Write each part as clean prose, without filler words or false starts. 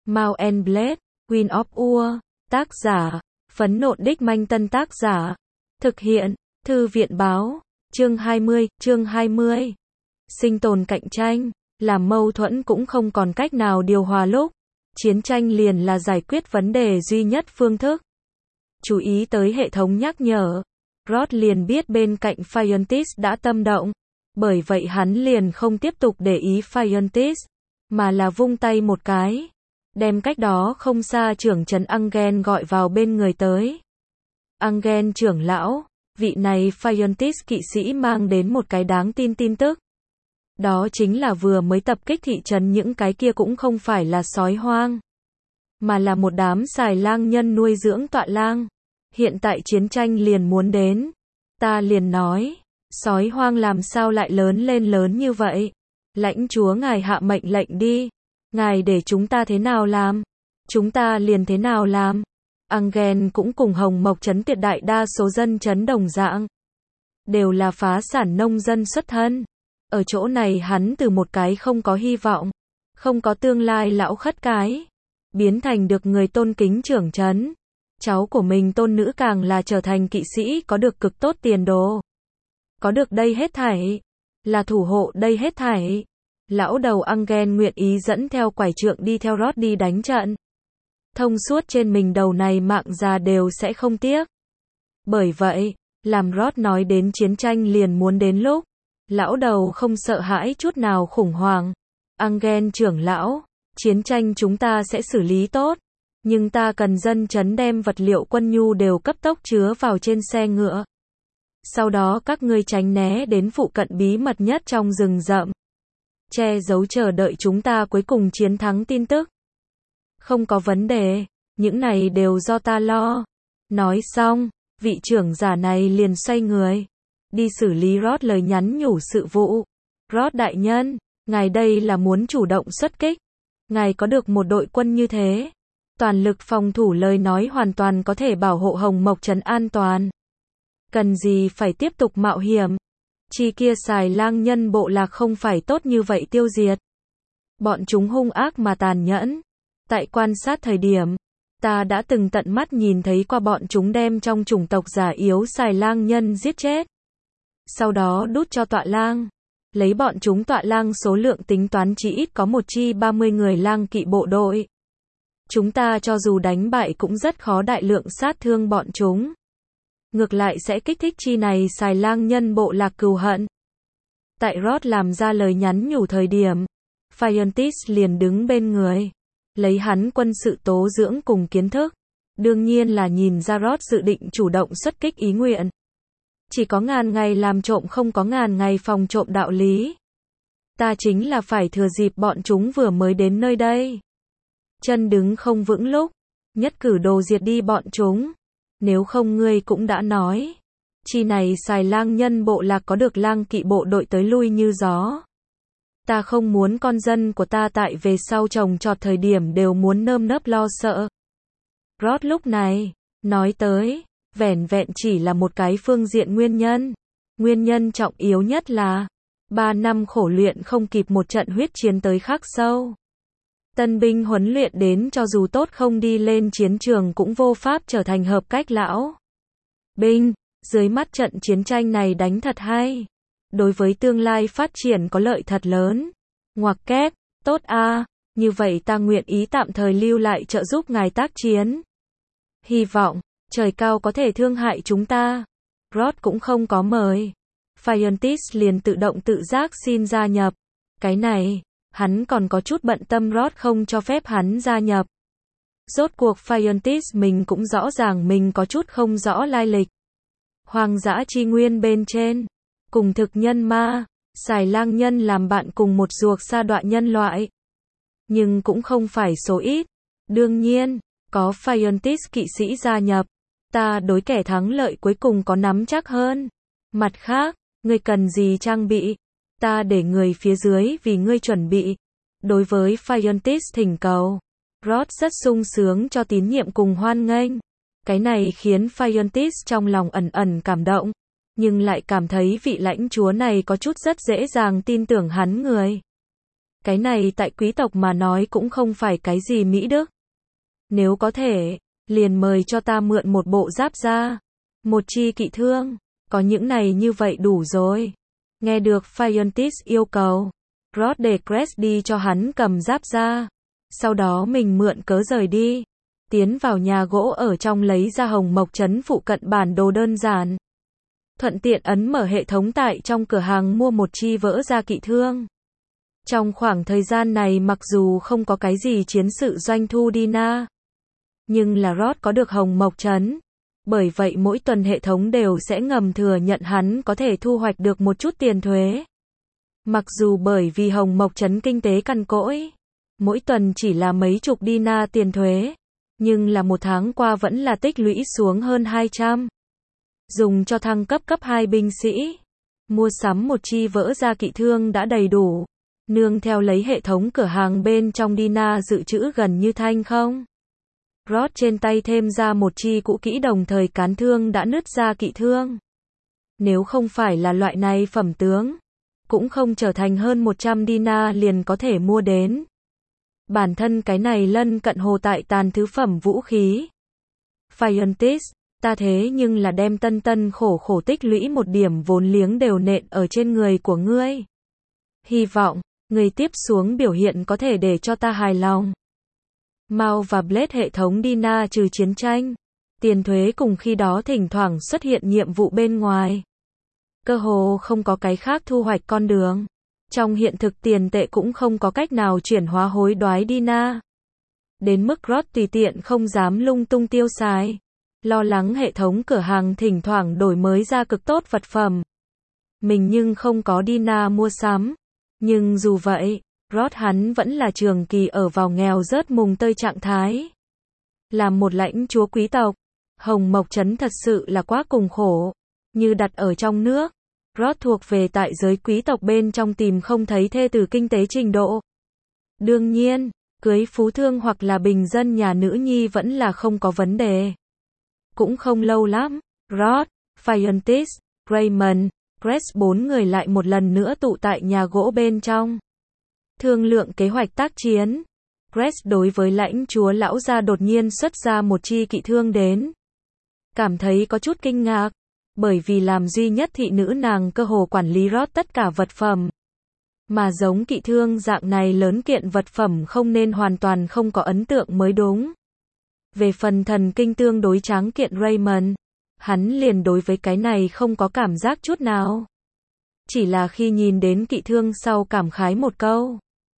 Mount and Blade, Queen of War, tác giả, Phấn Nộn Đích Manh Tân tác giả, thực hiện, Thư viện báo, chương 20, sinh tồn cạnh tranh, làm mâu thuẫn cũng không còn cách nào điều hòa lúc, chiến tranh liền là giải quyết vấn đề duy nhất phương thức. Chú ý tới hệ thống nhắc nhở, Rod liền biết bên cạnh Fiontis đã tâm động, bởi vậy hắn liền không tiếp tục để ý Fiontis, mà là vung tay một cái, đem cách đó không xa trưởng trấn Angen gọi vào bên người tới. Angen trưởng lão, vị này Fiontis kỵ sĩ mang đến một cái đáng tin tin tức. Đó chính là vừa mới tập kích thị trấn những cái kia cũng không phải là sói hoang, mà là một đám xài lang nhân nuôi dưỡng tọa lang. Hiện tại chiến tranh liền muốn đến. Ta liền nói, sói hoang làm sao lại lớn lên lớn như vậy? Lãnh chúa ngài hạ mệnh lệnh đi. Ngài để chúng ta thế nào làm? Chúng ta liền thế nào làm? Angen cũng cùng Hồng Mộc trấn tuyệt đại đa số dân trấn đồng dạng. Đều là phá sản nông dân xuất thân. Ở chỗ này hắn từ một cái không có hy vọng, không có tương lai lão khất cái, biến thành được người tôn kính trưởng trấn. Cháu của mình tôn nữ càng là trở thành kỵ sĩ có được cực tốt tiền đồ. Có được đây hết thảy, là thủ hộ đây hết thảy. Lão đầu Angen nguyện ý dẫn theo quải trượng đi theo Rod đi đánh trận. Thông suốt trên mình đầu này mạng già đều sẽ không tiếc. Bởi vậy, làm Rod nói đến chiến tranh liền muốn đến lúc, lão đầu không sợ hãi chút nào khủng hoảng. Angen trưởng lão, chiến tranh chúng ta sẽ xử lý tốt. Nhưng ta cần dân trấn đem vật liệu quân nhu đều cấp tốc chứa vào trên xe ngựa. Sau đó các ngươi tránh né đến phụ cận bí mật nhất trong rừng rậm. Che giấu chờ đợi chúng ta cuối cùng chiến thắng tin tức. Không có vấn đề, những này đều do ta lo. Nói xong, vị trưởng giả này liền xoay người. Đi xử lý Rod lời nhắn nhủ sự vụ. Rod đại nhân, ngài đây là muốn chủ động xuất kích. Ngài có được một đội quân như thế. Toàn lực phòng thủ lời nói hoàn toàn có thể bảo hộ Hồng Mộc trấn an toàn. Cần gì phải tiếp tục mạo hiểm? Chi kia xài lang nhân bộ lạc không phải tốt như vậy tiêu diệt. Bọn chúng hung ác mà tàn nhẫn. Tại quan sát thời điểm, ta đã từng tận mắt nhìn thấy qua bọn chúng đem trong chủng tộc già yếu xài lang nhân giết chết. Sau đó đút cho tọa lang. Lấy bọn chúng tọa lang số lượng tính toán chỉ ít có một chi 30 người lang kỵ bộ đội. Chúng ta cho dù đánh bại cũng rất khó đại lượng sát thương bọn chúng. Ngược lại sẽ kích thích chi này xài lang nhân bộ lạc cừu hận. Tại Rod làm ra lời nhắn nhủ thời điểm, Fiontis liền đứng bên người. Lấy hắn quân sự tố dưỡng cùng kiến thức. Đương nhiên là nhìn ra Rod dự định chủ động xuất kích ý nguyện. Chỉ có ngàn ngày làm trộm không có ngàn ngày phòng trộm đạo lý. Ta chính là phải thừa dịp bọn chúng vừa mới đến nơi đây. Chân đứng không vững lúc, nhất cử đồ diệt đi bọn chúng. Nếu không ngươi cũng đã nói. Chi này xài lang nhân bộ lạc có được lang kỵ bộ đội tới lui như gió. Ta không muốn con dân của ta tại về sau trồng trọt thời điểm đều muốn nơm nớp lo sợ. Rod lúc này, nói tới, vẻn vẹn chỉ là một cái phương diện nguyên nhân. Nguyên nhân trọng yếu nhất là, 3 năm khổ luyện không kịp một trận huyết chiến tới khắc sâu. Tân binh huấn luyện đến cho dù tốt không đi lên chiến trường cũng vô pháp trở thành hợp cách lão binh, dưới mắt trận chiến tranh này đánh thật hay. Đối với tương lai phát triển có lợi thật lớn. Ngoặc kép, tốt a, như vậy ta nguyện ý tạm thời lưu lại trợ giúp ngài tác chiến. Hy vọng, trời cao có thể thương hại chúng ta. Rod cũng không có mời. Fiontis liền tự động tự giác xin gia nhập. Cái này, hắn còn có chút bận tâm Rod không cho phép hắn gia nhập. Rốt cuộc Fiontis mình cũng rõ ràng mình có chút không rõ lai lịch. Hoang dã chi nguyên bên trên, cùng thực nhân ma, xài lang nhân làm bạn cùng một ruột sa đọa nhân loại. Nhưng cũng không phải số ít. Đương nhiên, có Fiontis kỵ sĩ gia nhập, ta đối kẻ thắng lợi cuối cùng có nắm chắc hơn. Mặt khác, ngươi cần gì trang bị? Ta để người phía dưới vì ngươi chuẩn bị. Đối với Fiontis thỉnh cầu, Rod rất sung sướng cho tín nhiệm cùng hoan nghênh. Cái này khiến Fiontis trong lòng ẩn ẩn cảm động, nhưng lại cảm thấy vị lãnh chúa này có chút rất dễ dàng tin tưởng hắn người. Cái này tại quý tộc mà nói cũng không phải cái gì mỹ đức. Nếu có thể, liền mời cho ta mượn một bộ giáp da, một chi kỵ thương, có những này như vậy đủ rồi. Nghe được Phiontis yêu cầu, Rod để Cress đi cho hắn cầm giáp da, sau đó mình mượn cớ rời đi, tiến vào nhà gỗ ở trong lấy ra Hồng Mộc Trấn phụ cận bản đồ đơn giản. Thuận tiện ấn mở hệ thống tại trong cửa hàng mua một chi vỡ da kỵ thương. Trong khoảng thời gian này mặc dù không có cái gì chiến sự doanh thu Dina, nhưng là Rod có được Hồng Mộc Trấn. Bởi vậy mỗi tuần hệ thống đều sẽ ngầm thừa nhận hắn có thể thu hoạch được một chút tiền thuế. Mặc dù bởi vì Hồng Mộc Trấn kinh tế cằn cỗi, mỗi tuần chỉ là mấy chục Dina tiền thuế, nhưng là một tháng qua vẫn là tích lũy xuống hơn 200. Dùng cho thăng cấp cấp 2 binh sĩ, mua sắm một chi vỡ da kỵ thương đã đầy đủ, nương theo lấy hệ thống cửa hàng bên trong Dina dự trữ gần như thanh không. Rod trên tay thêm ra một chi cũ kỹ đồng thời cán thương đã nứt ra kỵ thương. Nếu không phải là loại này phẩm tướng, cũng không trở thành hơn 100 Dina liền có thể mua đến. Bản thân cái này lân cận hồ tại tàn thứ phẩm vũ khí. Phiontis, ta thế nhưng là đem tân tân khổ khổ tích lũy một điểm vốn liếng đều nện ở trên người của ngươi. Hy vọng, người tiếp xuống biểu hiện có thể để cho ta hài lòng. Mao và Blade hệ thống Dina trừ chiến tranh, tiền thuế cùng khi đó thỉnh thoảng xuất hiện nhiệm vụ bên ngoài. Cơ hồ không có cái khác thu hoạch con đường. Trong hiện thực tiền tệ cũng không có cách nào chuyển hóa hối đoái Dina. Đến mức Rod tùy tiện không dám lung tung tiêu xài. Lo lắng hệ thống cửa hàng thỉnh thoảng đổi mới ra cực tốt vật phẩm. Mình nhưng không có Dina mua sắm. Nhưng dù vậy, Rod hắn vẫn là trường kỳ ở vào nghèo rớt mùng tơi trạng thái. Làm một lãnh chúa quý tộc, Hồng Mộc Trấn thật sự là quá cùng khổ. Như đặt ở trong nước, Rod thuộc về tại giới quý tộc bên trong tìm không thấy thê tử kinh tế trình độ. Đương nhiên, cưới phú thương hoặc là bình dân nhà nữ nhi vẫn là không có vấn đề. Cũng không lâu lắm, Rod, Phiontis, Raymond, Cress 4 người lại một lần nữa tụ tại nhà gỗ bên trong. Thương lượng kế hoạch tác chiến. Cress đối với lãnh chúa lão gia đột nhiên xuất ra một chi kỵ thương đến. Cảm thấy có chút kinh ngạc, bởi vì làm duy nhất thị nữ nàng cơ hồ quản lý Rod tất cả vật phẩm. Mà giống kỵ thương dạng này lớn kiện vật phẩm không nên hoàn toàn không có ấn tượng mới đúng. Về phần thần kinh tương đối tráng kiện Raymond, hắn liền đối với cái này không có cảm giác chút nào. Chỉ là khi nhìn đến kỵ thương sau cảm khái một câu.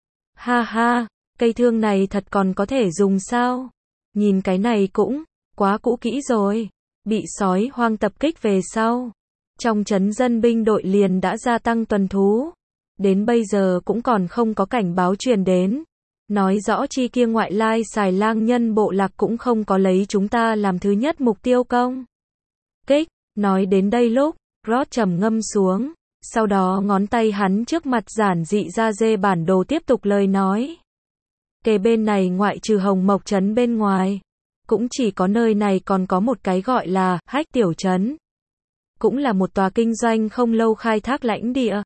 Ha ha, cây thương này thật còn có thể dùng sao? Nhìn cái này cũng quá cũ kỹ rồi. Bị sói hoang tập kích về sau, trong trấn dân binh đội liền đã gia tăng tuần thú. Đến bây giờ cũng còn không có cảnh báo truyền đến. Nói rõ chi kia ngoại lai xài lang nhân bộ lạc cũng không có lấy chúng ta làm thứ nhất mục tiêu công kích. Nói đến đây lúc, Rod trầm ngâm xuống. Sau đó ngón tay hắn trước mặt giản dị ra dê bản đồ tiếp tục lời nói. Kề bên này ngoại trừ Hồng Mộc Trấn bên ngoài, cũng chỉ có nơi này còn có một cái gọi là Hách Tiểu Trấn. Cũng là một tòa kinh doanh không lâu khai thác lãnh địa.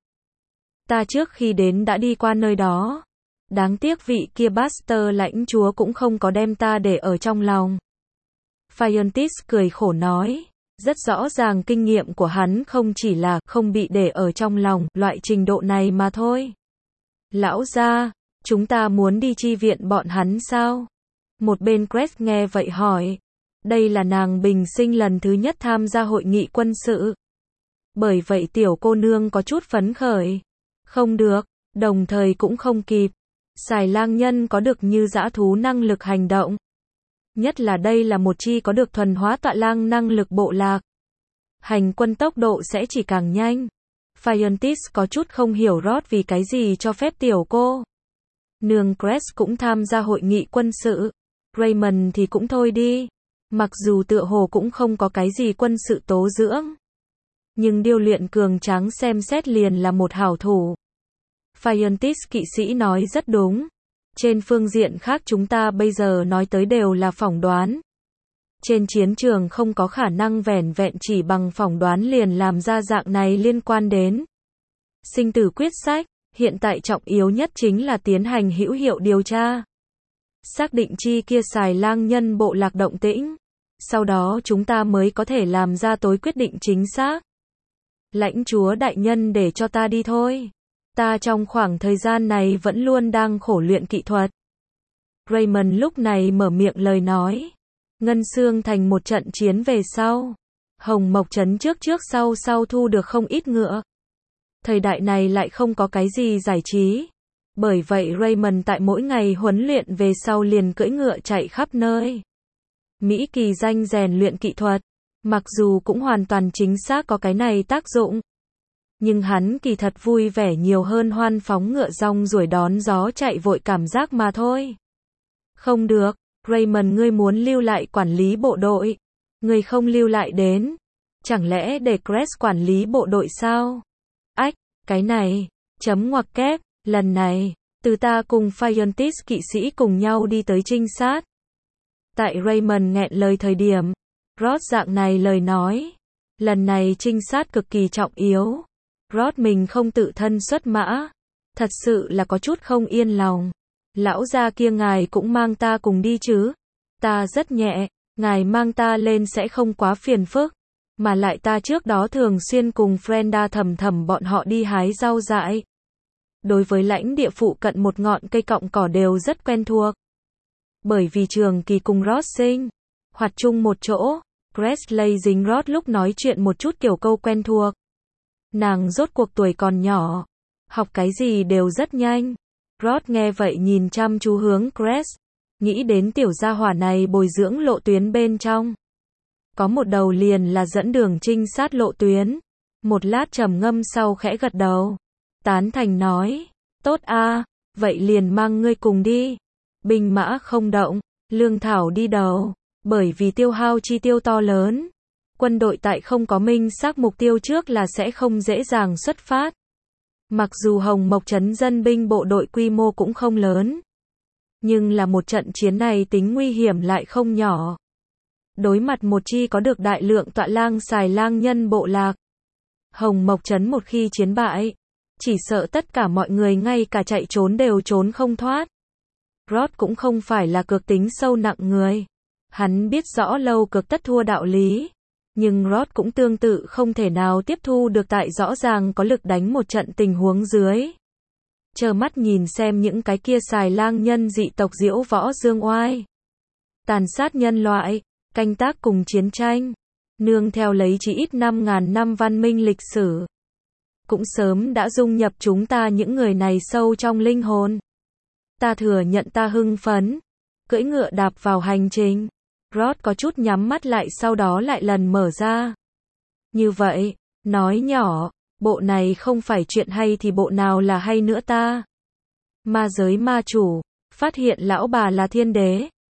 Ta trước khi đến đã đi qua nơi đó. Đáng tiếc vị kia Buster lãnh chúa cũng không có đem ta để ở trong lòng. Phiontis cười khổ nói. Rất rõ ràng kinh nghiệm của hắn không chỉ là không bị để ở trong lòng loại trình độ này mà thôi. Lão gia, chúng ta muốn đi chi viện bọn hắn sao? Một bên Cress nghe vậy hỏi. Đây là nàng bình sinh lần thứ nhất tham gia hội nghị quân sự. Bởi vậy tiểu cô nương có chút phấn khởi. Không được, đồng thời cũng không kịp. Xài lang nhân có được như dã thú năng lực hành động. Nhất là đây là một chi có được thuần hóa tọa lang năng lực bộ lạc. Hành quân tốc độ sẽ chỉ càng nhanh. Phiontis có chút không hiểu Rod vì cái gì cho phép tiểu cô nương Cress cũng tham gia hội nghị quân sự. Raymond thì cũng thôi đi. Mặc dù tựa hồ cũng không có cái gì quân sự tố dưỡng. Nhưng điêu luyện cường tráng xem xét liền là một hảo thủ. Phiontis kỵ sĩ nói rất đúng. Trên phương diện khác chúng ta bây giờ nói tới đều là phỏng đoán. Trên chiến trường không có khả năng vẻn vẹn chỉ bằng phỏng đoán liền làm ra dạng này liên quan đến sinh tử quyết sách. Hiện tại trọng yếu nhất chính là tiến hành hữu hiệu điều tra. Xác định chi kia xài lang nhân bộ lạc động tĩnh. Sau đó chúng ta mới có thể làm ra tối quyết định chính xác. Lãnh chúa đại nhân để cho ta đi thôi. Ta trong khoảng thời gian này vẫn luôn đang khổ luyện kỹ thuật. Raymond lúc này mở miệng lời nói. Ngân Xương Thành một trận chiến về sau. Hồng Mộc Trấn trước sau thu được không ít ngựa. Thời đại này lại không có cái gì giải trí. Bởi vậy Raymond tại mỗi ngày huấn luyện về sau liền cưỡi ngựa chạy khắp nơi. Mỹ kỳ danh rèn luyện kỹ thuật. Mặc dù cũng hoàn toàn chính xác có cái này tác dụng. Nhưng hắn kỳ thật vui vẻ nhiều hơn hoan phóng ngựa rong ruổi đón gió chạy vội cảm giác mà thôi. Không được, Raymond ngươi muốn lưu lại quản lý bộ đội. Ngươi không lưu lại đến. Chẳng lẽ để Crest quản lý bộ đội sao? Ách, cái này, chấm ngoặc kép, lần này, từ ta cùng Phiontis kỵ sĩ cùng nhau đi tới trinh sát. Tại Raymond nghẹn lời thời điểm, Rod dạng này lời nói. Lần này trinh sát cực kỳ trọng yếu. Rod mình không tự thân xuất mã. Thật sự là có chút không yên lòng. Lão gia kia ngài cũng mang ta cùng đi chứ. Ta rất nhẹ, ngài mang ta lên sẽ không quá phiền phức. Mà lại ta trước đó thường xuyên cùng Frenda thầm bọn họ đi hái rau dại. Đối với lãnh địa phụ cận một ngọn cây cọng cỏ đều rất quen thuộc. Bởi vì trường kỳ cùng Rod sinh hoạt chung một chỗ, Presley dính Rod lúc nói chuyện một chút kiểu câu quen thuộc. Nàng rốt cuộc tuổi còn nhỏ, học cái gì đều rất nhanh. Rod nghe vậy nhìn chăm chú hướng Crest, nghĩ đến tiểu gia hỏa này bồi dưỡng lộ tuyến bên trong. Có một đầu liền là dẫn đường trinh sát lộ tuyến. Một lát trầm ngâm sau khẽ gật đầu. Tán thành nói, tốt a, vậy liền mang ngươi cùng đi. Binh mã không động, lương thảo đi đầu, bởi vì tiêu hao chi tiêu to lớn. Quân đội tại không có minh xác mục tiêu trước là sẽ không dễ dàng xuất phát. Mặc dù Hồng Mộc Trấn dân binh bộ đội quy mô cũng không lớn. Nhưng là một trận chiến này tính nguy hiểm lại không nhỏ. Đối mặt một chi có được đại lượng tọa lang xài lang nhân bộ lạc. Hồng Mộc Trấn một khi chiến bại, chỉ sợ tất cả mọi người ngay cả chạy trốn đều trốn không thoát. Rod cũng không phải là cược tính sâu nặng người. Hắn biết rõ lâu cược tất thua đạo lý. Nhưng Rod cũng tương tự không thể nào tiếp thu được tại rõ ràng có lực đánh một trận tình huống dưới. Chờ mắt nhìn xem những cái kia xài lang nhân dị tộc diễu võ dương oai. Tàn sát nhân loại, canh tác cùng chiến tranh. Nương theo lấy chỉ ít 5.000 năm văn minh lịch sử. Cũng sớm đã dung nhập chúng ta những người này sâu trong linh hồn. Ta thừa nhận ta hưng phấn. Cưỡi ngựa đạp vào hành trình. Rod có chút nhắm mắt lại sau đó lại lần mở ra. Như vậy, nói nhỏ, bộ này không phải chuyện hay thì bộ nào là hay nữa ta. Ma giới ma chủ, phát hiện lão bà là thiên đế.